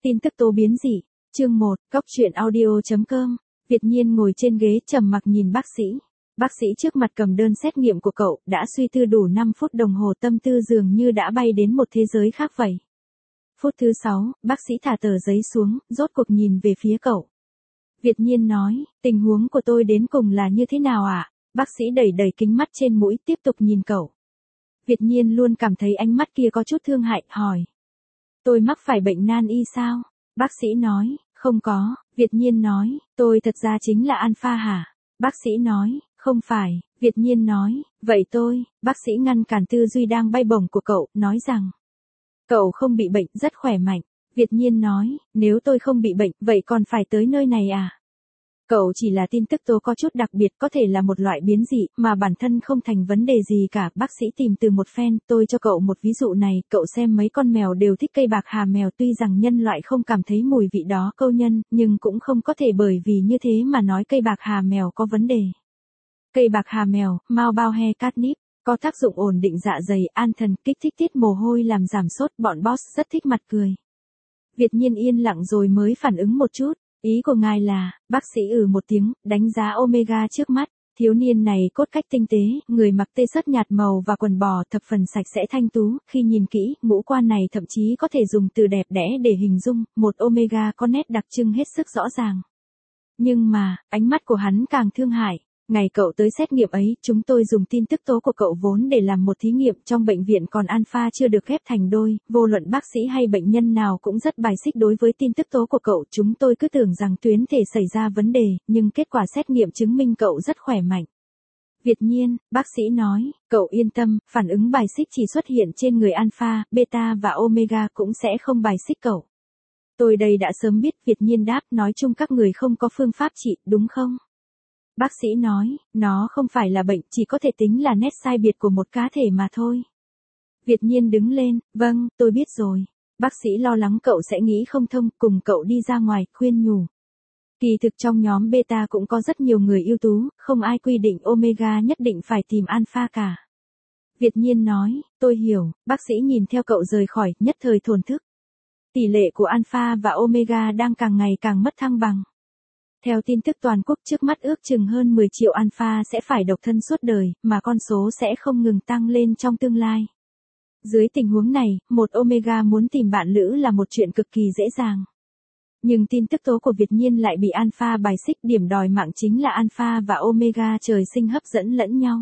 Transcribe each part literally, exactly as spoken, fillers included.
Tin tức tố biến dị, chương một, cóc truyện audio.com. Việt Nhiên ngồi trên ghế trầm mặc nhìn bác sĩ. Bác sĩ trước mặt cầm đơn xét nghiệm của cậu, đã suy tư đủ năm phút đồng hồ, tâm tư dường như đã bay đến một thế giới khác vậy. Phút thứ sáu, bác sĩ thả tờ giấy xuống, rốt cuộc nhìn về phía cậu. Việt Nhiên nói, tình huống của tôi đến cùng là như thế nào ạ? À? Bác sĩ đẩy đẩy kính mắt trên mũi, tiếp tục nhìn cậu. Việt Nhiên luôn cảm thấy ánh mắt kia có chút thương hại, hỏi. Tôi mắc phải bệnh nan y sao? Bác sĩ nói, không có. Việt Nhiên nói, tôi thật ra chính là alpha hả? Bác sĩ nói, không phải. Việt Nhiên nói, vậy tôi, bác sĩ ngăn cản tư duy đang bay bổng của cậu, nói rằng, cậu không bị bệnh, rất khỏe mạnh. Việt Nhiên nói, nếu tôi không bị bệnh, vậy còn phải tới nơi này à? Cậu chỉ là tin tức tố có chút đặc biệt, có thể là một loại biến dị, mà bản thân không thành vấn đề gì cả. Bác sĩ tìm từ một phen, tôi cho cậu một ví dụ này, cậu xem mấy con mèo đều thích cây bạc hà mèo, tuy rằng nhân loại không cảm thấy mùi vị đó câu nhân, nhưng cũng không có thể bởi vì như thế mà nói cây bạc hà mèo có vấn đề. Cây bạc hà mèo, mau bao he catnip, có tác dụng ổn định dạ dày, an thần, kích thích tiết mồ hôi làm giảm sốt, bọn boss rất thích mặt cười. Việt Nhiên yên lặng rồi mới phản ứng một chút. Ý của ngài là, bác sĩ ừ một tiếng, đánh giá Omega trước mắt, thiếu niên này cốt cách tinh tế, người mặc tê sớt nhạt màu và quần bò thập phần sạch sẽ thanh tú, khi nhìn kỹ, ngũ quan này thậm chí có thể dùng từ đẹp đẽ để hình dung, một Omega có nét đặc trưng hết sức rõ ràng. Nhưng mà, ánh mắt của hắn càng thương hại. Ngày cậu tới xét nghiệm ấy, chúng tôi dùng tin tức tố của cậu vốn để làm một thí nghiệm trong bệnh viện, còn alpha chưa được ghép thành đôi, vô luận bác sĩ hay bệnh nhân nào cũng rất bài xích đối với tin tức tố của cậu. Chúng tôi cứ tưởng rằng tuyến thể xảy ra vấn đề, nhưng kết quả xét nghiệm chứng minh cậu rất khỏe mạnh. Việt Nhiên, bác sĩ nói, cậu yên tâm, phản ứng bài xích chỉ xuất hiện trên người alpha, beta và omega cũng sẽ không bài xích cậu. Tôi đây đã sớm biết. Việt Nhiên đáp, nói chung các người không có phương pháp trị, đúng không? Bác sĩ nói, nó không phải là bệnh, chỉ có thể tính là nét sai biệt của một cá thể mà thôi. Việt Nhiên đứng lên, vâng, tôi biết rồi. Bác sĩ lo lắng cậu sẽ nghĩ không thông, cùng cậu đi ra ngoài, khuyên nhủ. Kỳ thực trong nhóm beta cũng có rất nhiều người ưu tú, không ai quy định omega nhất định phải tìm alpha cả. Việt Nhiên nói, tôi hiểu. Bác sĩ nhìn theo cậu rời khỏi, nhất thời thổn thức. Tỷ lệ của alpha và omega đang càng ngày càng mất thăng bằng. Theo tin tức toàn quốc trước mắt ước chừng hơn mười triệu alpha sẽ phải độc thân suốt đời, mà con số sẽ không ngừng tăng lên trong tương lai. Dưới tình huống này, một omega muốn tìm bạn lữ là một chuyện cực kỳ dễ dàng. Nhưng tin tức tố của Việt Nhiên lại bị alpha bài xích, điểm đòi mạng chính là alpha và omega trời sinh hấp dẫn lẫn nhau.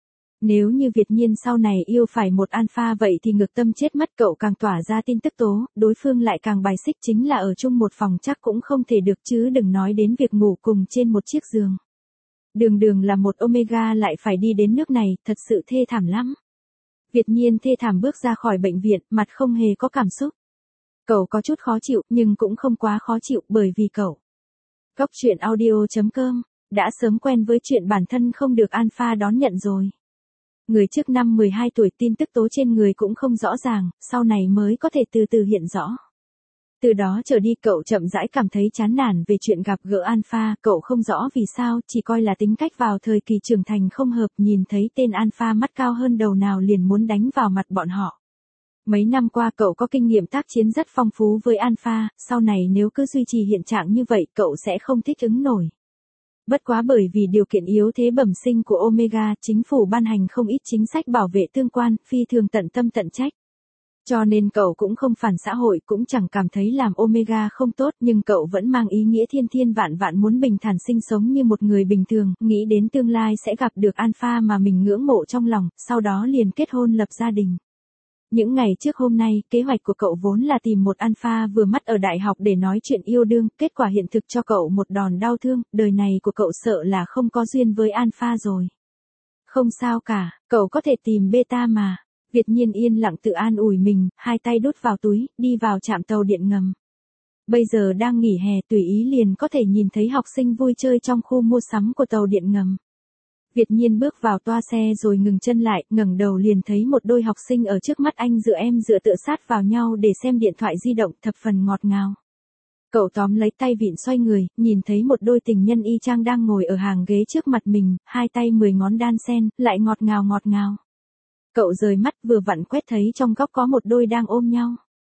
Nếu như Việt Nhiên sau này yêu phải một alpha vậy thì ngược tâm chết mất, cậu càng tỏa ra tin tức tố, đối phương lại càng bài xích, chính là ở chung một phòng chắc cũng không thể được, chứ đừng nói đến việc ngủ cùng trên một chiếc giường. Đường đường là một omega lại phải đi đến nước này, thật sự thê thảm lắm. Việt Nhiên thê thảm bước ra khỏi bệnh viện, mặt không hề có cảm xúc. Cậu có chút khó chịu, nhưng cũng không quá khó chịu, bởi vì cậu. Cóc truyện audio.com, đã sớm quen với chuyện bản thân không được alpha đón nhận rồi. Người trước năm mười hai tuổi tin tức tố trên người cũng không rõ ràng, sau này mới có thể từ từ hiện rõ. Từ đó trở đi cậu chậm rãi cảm thấy chán nản về chuyện gặp gỡ alpha, cậu không rõ vì sao, chỉ coi là tính cách vào thời kỳ trưởng thành không hợp, nhìn thấy tên alpha mắt cao hơn đầu nào liền muốn đánh vào mặt bọn họ. Mấy năm qua cậu có kinh nghiệm tác chiến rất phong phú với alpha, sau này nếu cứ duy trì hiện trạng như vậy cậu sẽ không thích ứng nổi. Bất quá bởi vì điều kiện yếu thế bẩm sinh của Omega, chính phủ ban hành không ít chính sách bảo vệ tương quan, phi thường tận tâm tận trách. Cho nên cậu cũng không phản xã hội, cũng chẳng cảm thấy làm Omega không tốt, nhưng cậu vẫn mang ý nghĩa thiên thiên vạn vạn muốn bình thản sinh sống như một người bình thường, nghĩ đến tương lai sẽ gặp được alpha mà mình ngưỡng mộ trong lòng, sau đó liền kết hôn lập gia đình. Những ngày trước hôm nay, kế hoạch của cậu vốn là tìm một alpha vừa mắt ở đại học để nói chuyện yêu đương, kết quả hiện thực cho cậu một đòn đau thương, đời này của cậu sợ là không có duyên với alpha rồi. Không sao cả, cậu có thể tìm beta mà. Việt Nhiên yên lặng tự an ủi mình, hai tay đút vào túi, đi vào trạm tàu điện ngầm. Bây giờ đang nghỉ hè, tùy ý liền có thể nhìn thấy học sinh vui chơi trong khu mua sắm của tàu điện ngầm. Việt Nhiên bước vào toa xe rồi ngừng chân lại, ngẩng đầu liền thấy một đôi học sinh ở trước mắt anh dựa em dựa tựa sát vào nhau để xem điện thoại di động, thập phần ngọt ngào. Cậu tóm lấy tay vịn xoay người, nhìn thấy một đôi tình nhân y chang đang ngồi ở hàng ghế trước mặt mình, hai tay mười ngón đan sen, lại ngọt ngào ngọt ngào. Cậu rời mắt vừa vặn quét thấy trong góc có một đôi đang ôm nhau.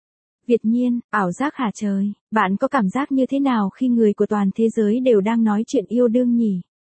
Việt Nhiên, ảo giác hả trời, bạn có cảm giác như thế nào khi người của toàn thế giới đều đang nói chuyện yêu đương nhỉ?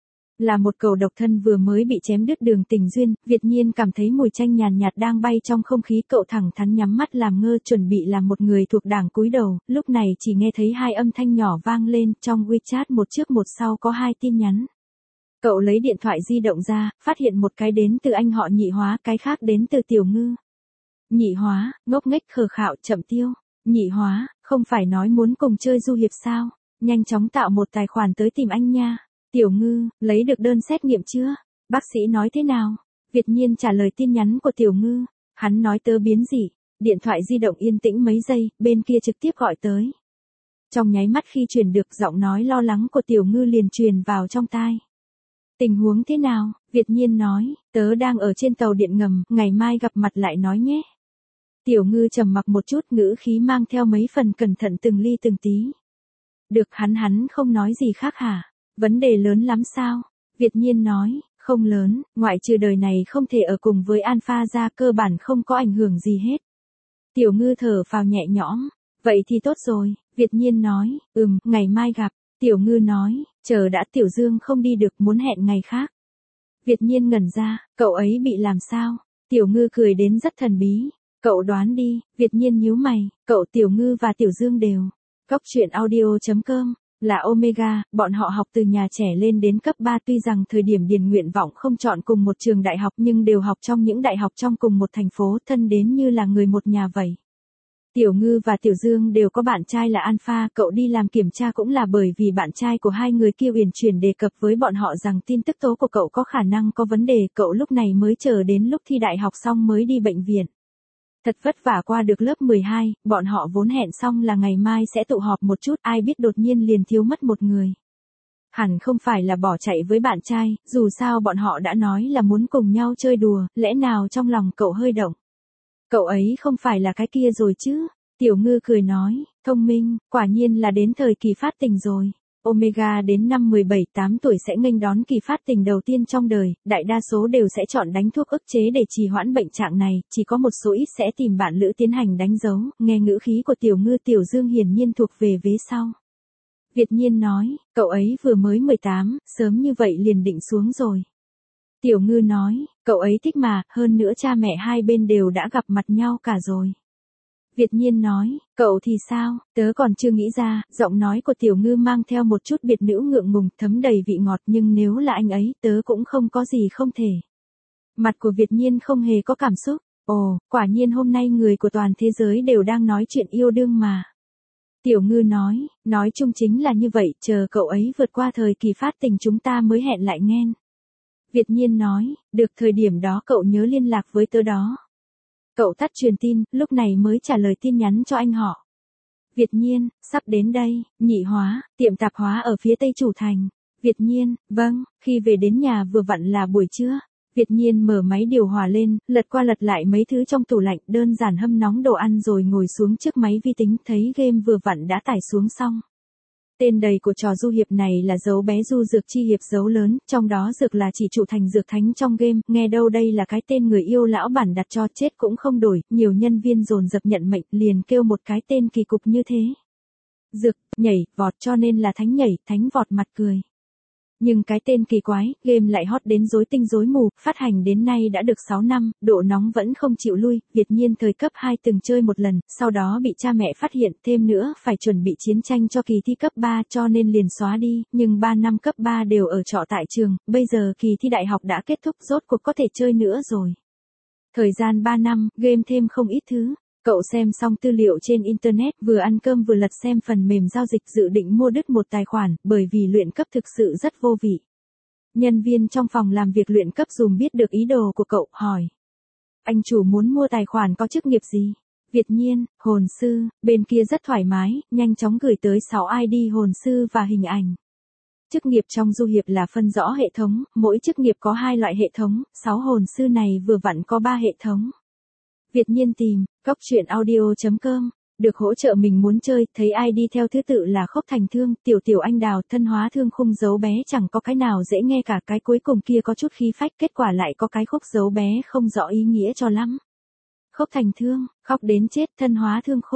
Là một cậu độc thân vừa mới bị chém đứt đường tình duyên, Việt Nhiên cảm thấy mùi chanh nhàn nhạt đang bay trong không khí, cậu thẳng thắn nhắm mắt làm ngơ chuẩn bị làm một người thuộc đảng cúi đầu, lúc này chỉ nghe thấy hai âm thanh nhỏ vang lên, trong WeChat một trước một sau có hai tin nhắn. Cậu lấy điện thoại di động ra, phát hiện một cái đến từ anh họ Nhị Hóa, cái khác đến từ Tiểu Ngư. Nhị Hóa, ngốc nghếch khờ khạo, chậm tiêu. Nhị Hóa, không phải nói muốn cùng chơi du hiệp sao? Nhanh chóng tạo một tài khoản tới tìm anh nha. Tiểu Ngư, lấy được đơn xét nghiệm chưa? Bác sĩ nói thế nào? Việt Nhiên trả lời tin nhắn của Tiểu Ngư. Hắn nói tớ biến dị. Điện thoại di động yên tĩnh mấy giây, bên kia trực tiếp gọi tới. Trong nháy mắt khi truyền được giọng nói lo lắng của Tiểu Ngư liền truyền vào trong tai. Tình huống thế nào? Việt Nhiên nói, tớ đang ở trên tàu điện ngầm, ngày mai gặp mặt lại nói nhé. Tiểu Ngư trầm mặc một chút, ngữ khí mang theo mấy phần cẩn thận từng ly từng tí. Được, hắn hắn không nói gì khác hả? Vấn đề lớn lắm sao? Việt Nhiên nói, không lớn, ngoại trừ đời này không thể ở cùng với Alpha ra, cơ bản không có ảnh hưởng gì hết. Tiểu Ngư thở phào nhẹ nhõm, vậy thì tốt rồi. Việt Nhiên nói, ừm, ngày mai gặp. Tiểu Ngư nói, chờ đã, Tiểu Dương không đi được, muốn hẹn ngày khác. Việt Nhiên ngẩn ra, cậu ấy bị làm sao? Tiểu Ngư cười đến rất thần bí. Cậu đoán đi. Việt Nhiên nhíu mày, cậu Tiểu Ngư và Tiểu Dương đều. Cóc truyện audio chấm com là Omega, bọn họ học từ nhà trẻ lên đến cấp ba, tuy rằng thời điểm điền nguyện vọng không chọn cùng một trường đại học nhưng đều học trong những đại học trong cùng một thành phố, thân đến như là người một nhà vậy. Tiểu Ngư và Tiểu Dương đều có bạn trai là Alpha, cậu đi làm kiểm tra cũng là bởi vì bạn trai của hai người kia uyển chuyển đề cập với bọn họ rằng tin tức tố của cậu có khả năng có vấn đề, cậu lúc này mới chờ đến lúc thi đại học xong mới đi bệnh viện. Thật vất vả qua được lớp mười hai, bọn họ vốn hẹn xong là ngày mai sẽ tụ họp một chút, ai biết đột nhiên liền thiếu mất một người. Hẳn không phải là bỏ chạy với bạn trai, dù sao bọn họ đã nói là muốn cùng nhau chơi đùa, lẽ nào trong lòng cậu hơi động. Cậu ấy không phải là cái kia rồi chứ? Tiểu Ngư cười nói, thông minh, quả nhiên là đến thời kỳ phát tình rồi. Omega đến năm mười bảy tám tuổi sẽ nghênh đón kỳ phát tình đầu tiên trong đời, đại đa số đều sẽ chọn đánh thuốc ức chế để trì hoãn bệnh trạng này, chỉ có một số ít sẽ tìm bạn lữ tiến hành đánh dấu, nghe ngữ khí của Tiểu Ngư, Tiểu Dương hiển nhiên thuộc về vế sau. Việt Nhiên nói, cậu ấy vừa mới mười tám, sớm như vậy liền định xuống rồi. Tiểu Ngư nói, cậu ấy thích mà, hơn nữa cha mẹ hai bên đều đã gặp mặt nhau cả rồi. Việt Nhiên nói, cậu thì sao, tớ còn chưa nghĩ ra, giọng nói của Tiểu Ngư mang theo một chút biệt nữ ngượng ngùng, thấm đầy vị ngọt, nhưng nếu là anh ấy, tớ cũng không có gì không thể. Mặt của Việt Nhiên không hề có cảm xúc, ồ, quả nhiên hôm nay người của toàn thế giới đều đang nói chuyện yêu đương mà. Tiểu Ngư nói, nói chung chính là như vậy, chờ cậu ấy vượt qua thời kỳ phát tình chúng ta mới hẹn lại nghe. Việt Nhiên nói, được, thời điểm đó cậu nhớ liên lạc với tớ đó. Cậu tắt truyền tin, lúc này mới trả lời tin nhắn cho anh họ. Việt Nhiên, sắp đến đây. Nhị Hóa, tiệm tạp hóa ở phía tây chủ thành. Việt Nhiên, vâng, khi về đến nhà vừa vặn là buổi trưa. Việt Nhiên mở máy điều hòa lên, lật qua lật lại mấy thứ trong tủ lạnh, đơn giản hâm nóng đồ ăn rồi ngồi xuống trước máy vi tính, thấy game vừa vặn đã tải xuống xong. Tên đầy của trò du hiệp này là dấu bé du dược chi hiệp dấu lớn, trong đó dược là chỉ trụ thành dược thánh trong game, nghe đâu đây là cái tên người yêu lão bản đặt cho, chết cũng không đổi, nhiều nhân viên dồn dập nhận mệnh, liền kêu một cái tên kỳ cục như thế. Dược, nhảy, vọt, cho nên là thánh nhảy, thánh vọt, mặt cười. Nhưng cái tên kỳ quái, game lại hot đến rối tinh rối mù, phát hành đến nay đã được sáu năm, độ nóng vẫn không chịu lui, Việt Nhiên thời cấp hai từng chơi một lần, sau đó bị cha mẹ phát hiện, thêm nữa phải chuẩn bị chiến tranh cho kỳ thi cấp ba cho nên liền xóa đi, nhưng ba năm cấp ba đều ở trọ tại trường, bây giờ kỳ thi đại học đã kết thúc, rốt cuộc có thể chơi nữa rồi. Thời gian ba năm, game thêm không ít thứ. Cậu xem xong tư liệu trên Internet, vừa ăn cơm vừa lật xem phần mềm giao dịch, dự định mua đứt một tài khoản, bởi vì luyện cấp thực sự rất vô vị. Nhân viên trong phòng làm việc luyện cấp dùm biết được ý đồ của cậu, hỏi. Anh chủ muốn mua tài khoản có chức nghiệp gì? Việt Nhiên, hồn sư, bên kia rất thoải mái, nhanh chóng gửi tới sáu i đê hồn sư và hình ảnh. Chức nghiệp trong du hiệp là phân rõ hệ thống, mỗi chức nghiệp có hai loại hệ thống, sáu hồn sư này vừa vặn có ba hệ thống. Việt Nhiên tìm, cóc truyện audio chấm com, được hỗ trợ mình muốn chơi, thấy i đê theo thứ tự là Khốc Thành Thương, Tiểu Tiểu Anh Đào, Thân Hóa Thương Khung dấu bé chẳng có cái nào dễ nghe cả, cái cuối cùng kia có chút khí phách, kết quả lại có cái khúc dấu bé không rõ ý nghĩa cho lắm. Khốc Thành Thương, khóc đến chết, Thân Hóa Thương Khung.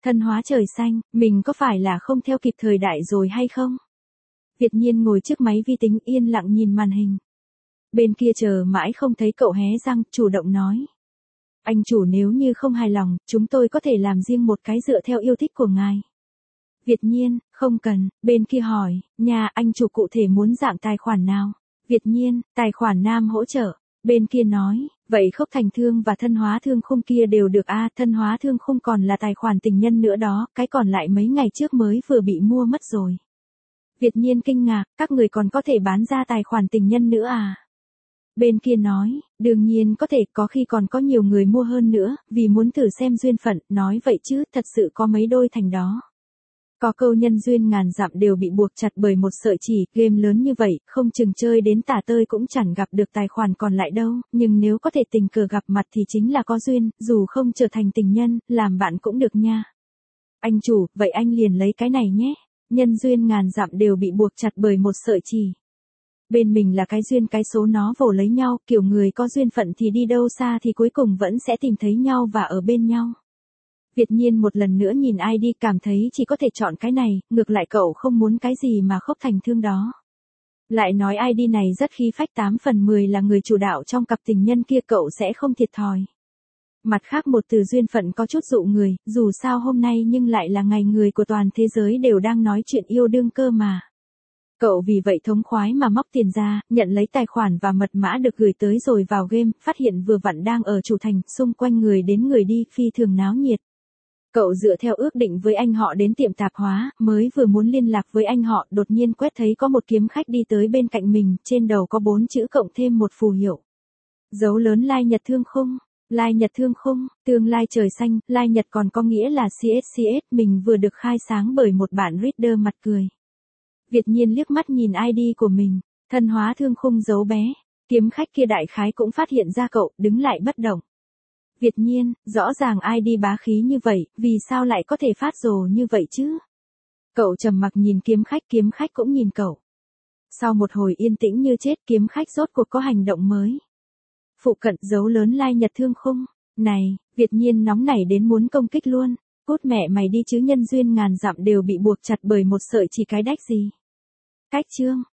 Thân hóa trời xanh, mình có phải là không theo kịp thời đại rồi hay không? Việt Nhiên ngồi trước máy vi tính yên lặng nhìn màn hình. Bên kia chờ mãi không thấy cậu hé răng, chủ động nói. Anh chủ nếu như không hài lòng, chúng tôi có thể làm riêng một cái dựa theo yêu thích của ngài. Việt Nhiên, không cần, bên kia hỏi, nhà anh chủ cụ thể muốn dạng tài khoản nào? Việt Nhiên, tài khoản nam hỗ trợ. Bên kia nói, vậy khốc thành thương và thân hóa thương khung kia đều được a, thân hóa thương khung còn là tài khoản tình nhân nữa đó, cái còn lại mấy ngày trước mới vừa bị mua mất rồi. Việt Nhiên kinh ngạc, các người còn có thể bán ra tài khoản tình nhân nữa à? Bên kia nói, đương nhiên có thể, có khi còn có nhiều người mua hơn nữa, vì muốn thử xem duyên phận, nói vậy chứ, thật sự có mấy đôi thành đó. Có câu nhân duyên ngàn dặm đều bị buộc chặt bởi một sợi chỉ, game lớn như vậy, không chừng chơi đến tả tơi cũng chẳng gặp được tài khoản còn lại đâu, nhưng nếu có thể tình cờ gặp mặt thì chính là có duyên, dù không trở thành tình nhân, làm bạn cũng được nha. Anh chủ, vậy anh liền lấy cái này nhé, nhân duyên ngàn dặm đều bị buộc chặt bởi một sợi chỉ. Bên mình là cái duyên cái số nó vồ lấy nhau, kiểu người có duyên phận thì đi đâu xa thì cuối cùng vẫn sẽ tìm thấy nhau và ở bên nhau. Việt Nhiên một lần nữa nhìn i đê cảm thấy chỉ có thể chọn cái này, ngược lại cậu không muốn cái gì mà khốc thành thương đó. Lại nói i đê này rất khí phách tám phần mười là người chủ đạo trong cặp tình nhân kia cậu sẽ không thiệt thòi. Mặt khác một từ duyên phận có chút dụ người, dù sao hôm nay nhưng lại là ngày người của toàn thế giới đều đang nói chuyện yêu đương cơ mà. Cậu vì vậy thống khoái mà móc tiền ra, nhận lấy tài khoản và mật mã được gửi tới rồi vào game, phát hiện vừa vặn đang ở chủ thành, xung quanh người đến người đi, phi thường náo nhiệt. Cậu dựa theo ước định với anh họ đến tiệm tạp hóa, mới vừa muốn liên lạc với anh họ, đột nhiên quét thấy có một kiếm khách đi tới bên cạnh mình, trên đầu có bốn chữ cộng thêm một phù hiệu. Dấu lớn Lai Nhật Thương Khung, Lai Nhật Thương Khung, tương lai trời xanh, Lai Nhật còn có nghĩa là xê ét xê ét, mình vừa được khai sáng bởi một bạn reader mặt cười. Việt Nhiên liếc mắt nhìn i đê của mình, thân hóa thương khung dấu bé, kiếm khách kia đại khái cũng phát hiện ra cậu, đứng lại bất động. Việt Nhiên, rõ ràng i đê bá khí như vậy, vì sao lại có thể phát rồ như vậy chứ? Cậu trầm mặc nhìn kiếm khách, kiếm khách cũng nhìn cậu. Sau một hồi yên tĩnh như chết, kiếm khách rốt cuộc có hành động mới. Phụ cận dấu lớn Lai Nhật Thương Khung, này, Việt Nhiên nóng nảy đến muốn công kích luôn, cút mẹ mày đi chứ, nhân duyên ngàn dặm đều bị buộc chặt bởi một sợi chỉ cái đách gì. Cách chương